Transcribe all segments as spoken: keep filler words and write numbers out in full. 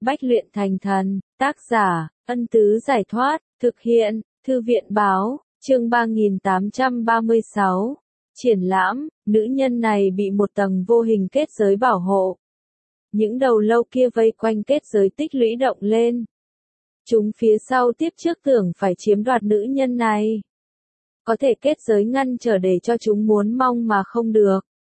Bách luyện thành thần, tác giả, Ân Tứ Giải Thoát, thực hiện, Thư viện Báo, chương ba nghìn tám trăm ba mươi sáu. Triển lãm, nữ nhân này bị một tầng vô hình kết giới bảo hộ. Những đầu lâu kia vây quanh kết giới tích lũy động lên. Chúng phía sau tiếp trước tưởng phải chiếm đoạt nữ nhân này. Có thể kết giới ngăn trở để cho chúng muốn mong mà không được.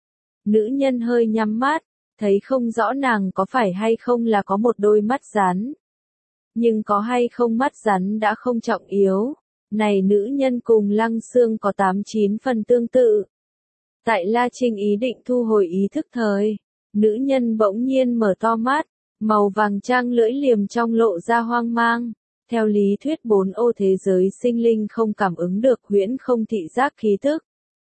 Nữ nhân hơi nhắm mắt, thấy không rõ nàng có phải hay không là có một đôi mắt rắn. Nhưng có hay không mắt rắn đã không trọng yếu. Này nữ nhân cùng Lăng Xương có tám chín phần tương tự. Tại La Trinh ý định thu hồi ý thức thời, nữ nhân bỗng nhiên mở to mắt, màu vàng trang lưỡi liềm trong lộ ra hoang mang. Theo lý thuyết bốn ô thế giới sinh linh không cảm ứng được huyễn không thị giác khí thức.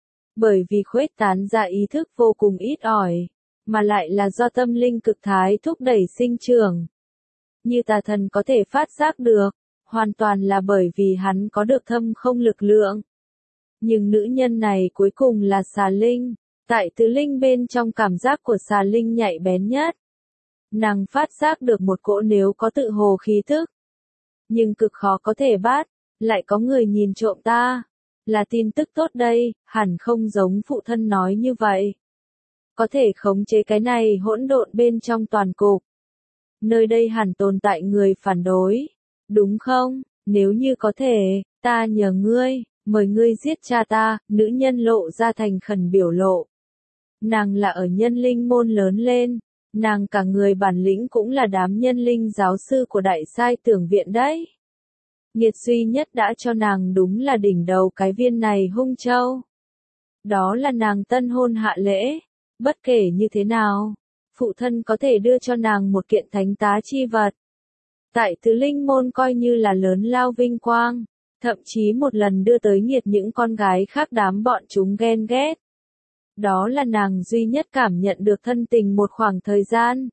Bởi vì khuếch tán ra ý thức vô cùng ít ỏi, mà lại là do tâm linh cực thái thúc đẩy sinh trưởng. Như tà thần có thể phát giác được, hoàn toàn là bởi vì hắn có được thâm không lực lượng. Nhưng nữ nhân này cuối cùng là xà linh, tại tứ linh bên trong cảm giác của xà linh nhạy bén nhất. Nàng phát giác được một cỗ nếu có tự hồ khí thức. Nhưng cực khó có thể bắt, lại có người nhìn trộm ta. Là tin tức tốt đây, hẳn không giống phụ thân nói như vậy. Có thể khống chế cái này hỗn độn bên trong toàn cục. Nơi đây hẳn tồn tại người phản đối, đúng không? Nếu như có thể, ta nhờ ngươi, mời ngươi giết cha ta, nữ nhân lộ ra thành khẩn biểu lộ. Nàng là ở nhân linh môn lớn lên, nàng cả người bản lĩnh cũng là đám nhân linh giáo sư của đại sai tưởng viện đấy. Nghiệt duy nhất đã cho nàng đúng là đỉnh đầu cái viên này hung châu. Đó là nàng tân hôn hạ lễ, bất kể như thế nào, phụ thân có thể đưa cho nàng một kiện thánh tá chi vật. Tại tứ linh môn coi như là lớn lao vinh quang, thậm chí một lần đưa tới nghiệt những con gái khác đám bọn chúng ghen ghét. Đó là nàng duy nhất cảm nhận được thân tình một khoảng thời gian.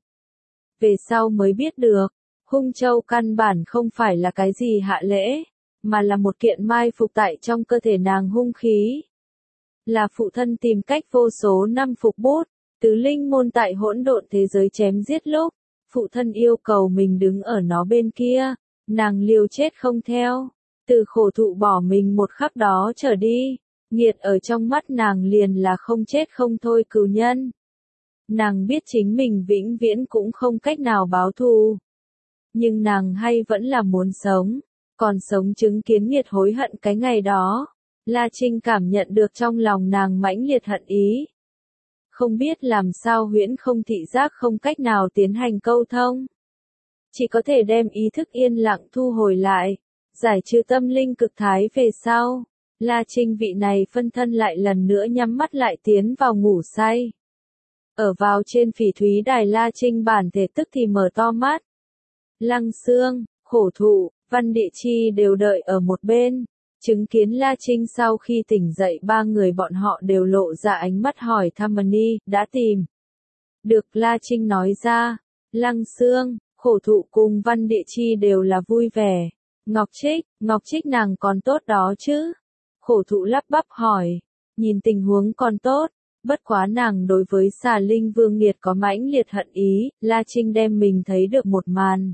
Về sau mới biết được, hung châu căn bản không phải là cái gì hạ lễ, mà là một kiện mai phục tại trong cơ thể nàng hung khí. Là phụ thân tìm cách vô số năm phục bút, tứ linh môn tại hỗn độn thế giới chém giết lúc, phụ thân yêu cầu mình đứng ở nó bên kia, nàng liều chết không theo, từ khổ thụ bỏ mình một khắc đó trở đi, nghiệt ở trong mắt nàng liền là không chết không thôi cừu nhân. Nàng biết chính mình vĩnh viễn cũng không cách nào báo thù. Nhưng nàng hay vẫn là muốn sống, còn sống chứng kiến nghiệt hối hận cái ngày đó. La Trinh cảm nhận được trong lòng nàng mãnh liệt hận ý. Không biết làm sao huyễn không thị giác không cách nào tiến hành câu thông. Chỉ có thể đem ý thức yên lặng thu hồi lại, giải trừ tâm linh cực thái về sau. La Trinh vị này phân thân lại lần nữa nhắm mắt lại tiến vào ngủ say. Ở vào trên phỉ thúy đài La Trinh bản thể tức thì mở to mắt. Lăng Xương, Khổ Thụ, Văn Địa Chi đều đợi ở một bên. Chứng kiến La Trinh sau khi tỉnh dậy ba người bọn họ đều lộ ra ánh mắt hỏi thăm Mani, đã tìm. Được La Trinh nói ra, Lăng Xương, Khổ Thụ cùng Văn Địa Chi đều là vui vẻ. Ngọc Trích, Ngọc Trích nàng còn tốt đó chứ? Khổ Thụ lắp bắp hỏi, nhìn tình huống còn tốt, bất quá nàng đối với xà linh vương nghiệt có mãnh liệt hận ý, La Trinh đem mình thấy được một màn.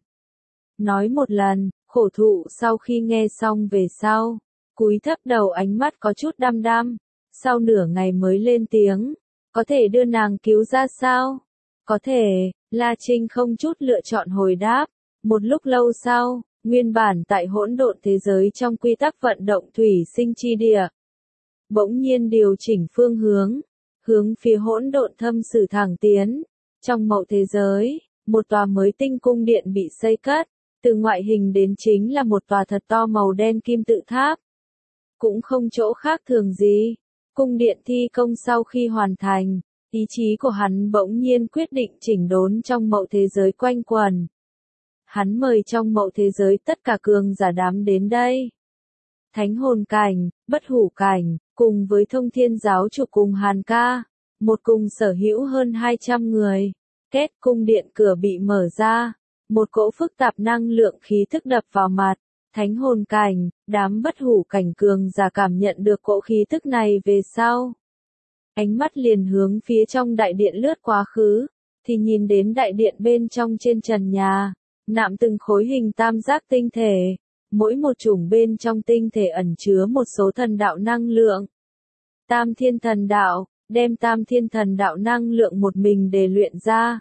Nói một lần, Khổ Thụ sau khi nghe xong về sau, cúi thấp đầu ánh mắt có chút đăm đăm, sau nửa ngày mới lên tiếng, có thể đưa nàng cứu ra sao? Có thể, La Trinh không chút lựa chọn hồi đáp, một lúc lâu sau, nguyên bản tại hỗn độn thế giới trong quy tắc vận động thủy sinh chi địa. Bỗng nhiên điều chỉnh phương hướng, hướng phía hỗn độn thâm sử thẳng tiến, trong mậu thế giới, một tòa mới tinh cung điện bị xây cất, từ ngoại hình đến chính là một tòa thật to màu đen kim tự tháp. Cũng không chỗ khác thường gì. Cung điện thi công sau khi hoàn thành, ý chí của hắn bỗng nhiên quyết định chỉnh đốn trong mậu thế giới quanh quần. Hắn mời trong mậu thế giới tất cả cường giả đám đến đây. Thánh hồn cảnh, bất hủ cảnh, cùng với thông thiên giáo chủ cùng Hàn ca, một cùng sở hữu hơn hai trăm người. Kết cung điện cửa bị mở ra, một cỗ phức tạp năng lượng khí thức đập vào mặt. Thánh hồn cảnh, đám bất hủ cảnh cường giả cảm nhận được cỗ khí tức này về sau. Ánh mắt liền hướng phía trong đại điện lướt quá khứ, thì nhìn đến đại điện bên trong trên trần nhà, nạm từng khối hình tam giác tinh thể. Mỗi một chủng bên trong tinh thể ẩn chứa một số thần đạo năng lượng. Tam thiên thần đạo, đem tam thiên thần đạo năng lượng một mình để luyện ra.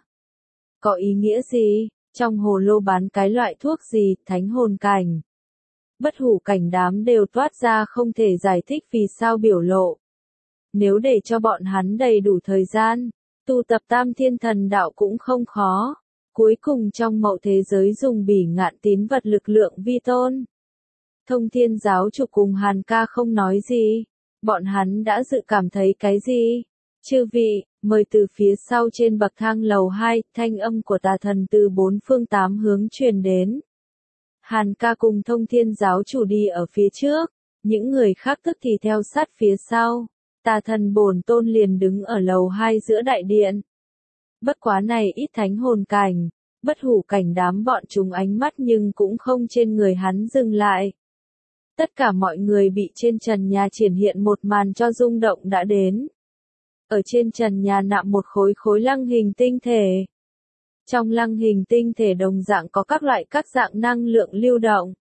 Có ý nghĩa gì? Trong hồ lô bán cái loại thuốc gì, thánh hồn cảnh, bất hủ cảnh đám đều toát ra không thể giải thích vì sao biểu lộ. Nếu để cho bọn hắn đầy đủ thời gian, tu tập tam thiên thần đạo cũng không khó. Cuối cùng trong mậu thế giới dùng bỉ ngạn tín vật lực lượng vi tôn. Thông thiên giáo chủ cùng Hàn ca không nói gì. Bọn hắn đã dự cảm thấy cái gì? Chư vị, mời từ phía sau trên bậc thang lầu hai, thanh âm của tà thần từ bốn phương tám hướng truyền đến. Hàn ca cùng thông thiên giáo chủ đi ở phía trước, những người khác tức thì theo sát phía sau. Tà thần bổn tôn liền đứng ở lầu hai giữa đại điện. Bất quá này ít thánh hồn cảnh, bất hủ cảnh đám bọn chúng ánh mắt nhưng cũng không trên người hắn dừng lại. Tất cả mọi người bị trên trần nhà triển hiện một màn cho rung động đã đến. Ở trên trần nhà nạm một khối khối lăng hình tinh thể. Trong lăng hình tinh thể đồng dạng có các loại các dạng năng lượng lưu động.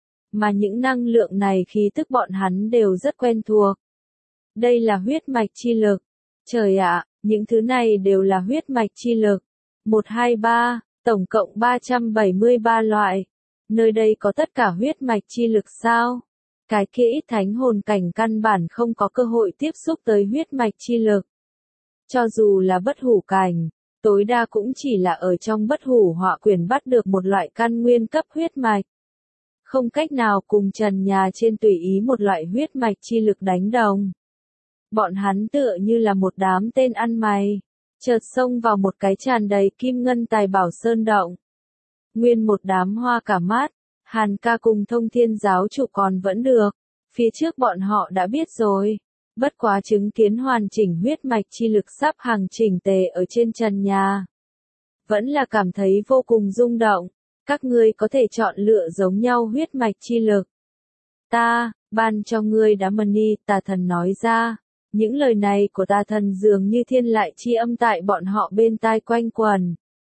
Mà những năng lượng này khí tức bọn hắn đều rất quen thuộc. Đây là huyết mạch chi lực. Trời ạ, những thứ này đều là huyết mạch chi lực. một, hai, ba, tổng cộng ba trăm bảy mươi ba loại. Nơi đây có tất cả huyết mạch chi lực sao? Cái kia ít thánh hồn cảnh căn bản không có cơ hội tiếp xúc tới huyết mạch chi lực. Cho dù là bất hủ cảnh, tối đa cũng chỉ là ở trong bất hủ họa quyển bắt được một loại căn nguyên cấp huyết mạch. Không cách nào cùng trần nhà trên tùy ý một loại huyết mạch chi lực đánh đồng. Bọn hắn tựa như là một đám tên ăn mày, chợt xông vào một cái tràn đầy kim ngân tài bảo sơn động. Nguyên một đám hoa cả mắt, Hàn ca cùng thông thiên giáo chủ còn vẫn được, phía trước bọn họ đã biết rồi. Bất quá chứng kiến hoàn chỉnh huyết mạch chi lực sắp hàng chỉnh tề ở trên trần nhà. Vẫn là cảm thấy vô cùng rung động, các ngươi có thể chọn lựa giống nhau huyết mạch chi lực. Ta, ban cho ngươi đá money, tà thần nói ra. Những lời này của tà thần dường như thiên lại chi âm tại bọn họ bên tai quanh quẩn.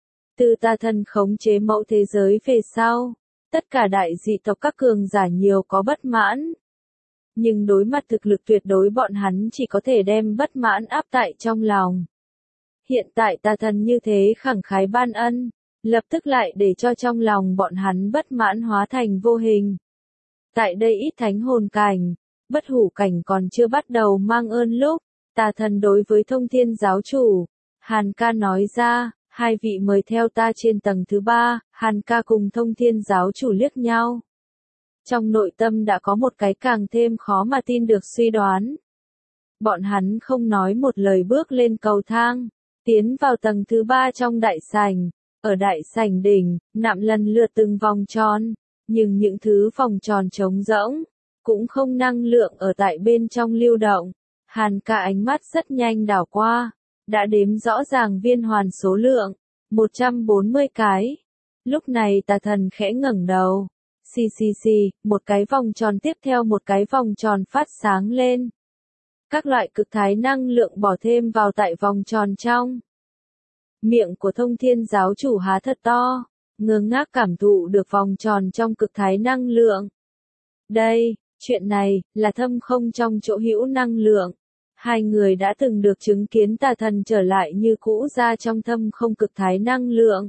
Từ tà thần khống chế mẫu thế giới về sau, tất cả đại dị tộc các cường giả nhiều có bất mãn. Nhưng đối mặt thực lực tuyệt đối bọn hắn chỉ có thể đem bất mãn áp tại trong lòng. Hiện tại tà thần như thế khẳng khái ban ân, lập tức lại để cho trong lòng bọn hắn bất mãn hóa thành vô hình. Tại đây ít thánh hồn cảnh, bất hủ cảnh còn chưa bắt đầu mang ơn lúc, tà thần đối với thông thiên giáo chủ, Hàn ca nói ra, hai vị mời theo ta trên tầng thứ ba, Hàn ca cùng thông thiên giáo chủ liếc nhau. Trong nội tâm đã có một cái càng thêm khó mà tin được suy đoán. Bọn hắn không nói một lời bước lên cầu thang, tiến vào tầng thứ ba trong đại sảnh. Ở đại sảnh đỉnh, nạm lần lượt từng vòng tròn, nhưng những thứ vòng tròn trống rỗng, cũng không năng lượng ở tại bên trong lưu động. Hàn ca ánh mắt rất nhanh đảo qua, đã đếm rõ ràng viên hoàn số lượng, một trăm bốn mươi cái. Lúc này tà thần khẽ ngẩng đầu. Xì xì xì, một cái vòng tròn tiếp theo một cái vòng tròn phát sáng lên. Các loại cực thái năng lượng bỏ thêm vào tại vòng tròn trong. Miệng của thông thiên giáo chủ há thật to, ngơ ngác cảm thụ được vòng tròn trong cực thái năng lượng. Đây, chuyện này, là thâm không trong chỗ hữu năng lượng. Hai người đã từng được chứng kiến tà thần trở lại như cũ ra trong thâm không cực thái năng lượng.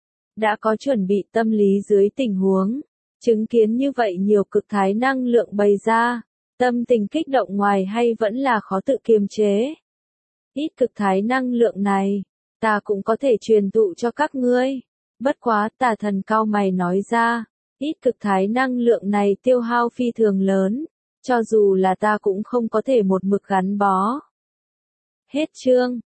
Đã có chuẩn bị tâm lý dưới tình huống. Chứng kiến như vậy nhiều cực thái năng lượng bày ra, tâm tình kích động ngoài hay vẫn là khó tự kiềm chế. Ít cực thái năng lượng này, ta cũng có thể truyền thụ cho các ngươi. Bất quá tà thần cao mày nói ra, ít cực thái năng lượng này tiêu hao phi thường lớn, cho dù là ta cũng không có thể một mực gắn bó. Hết chương.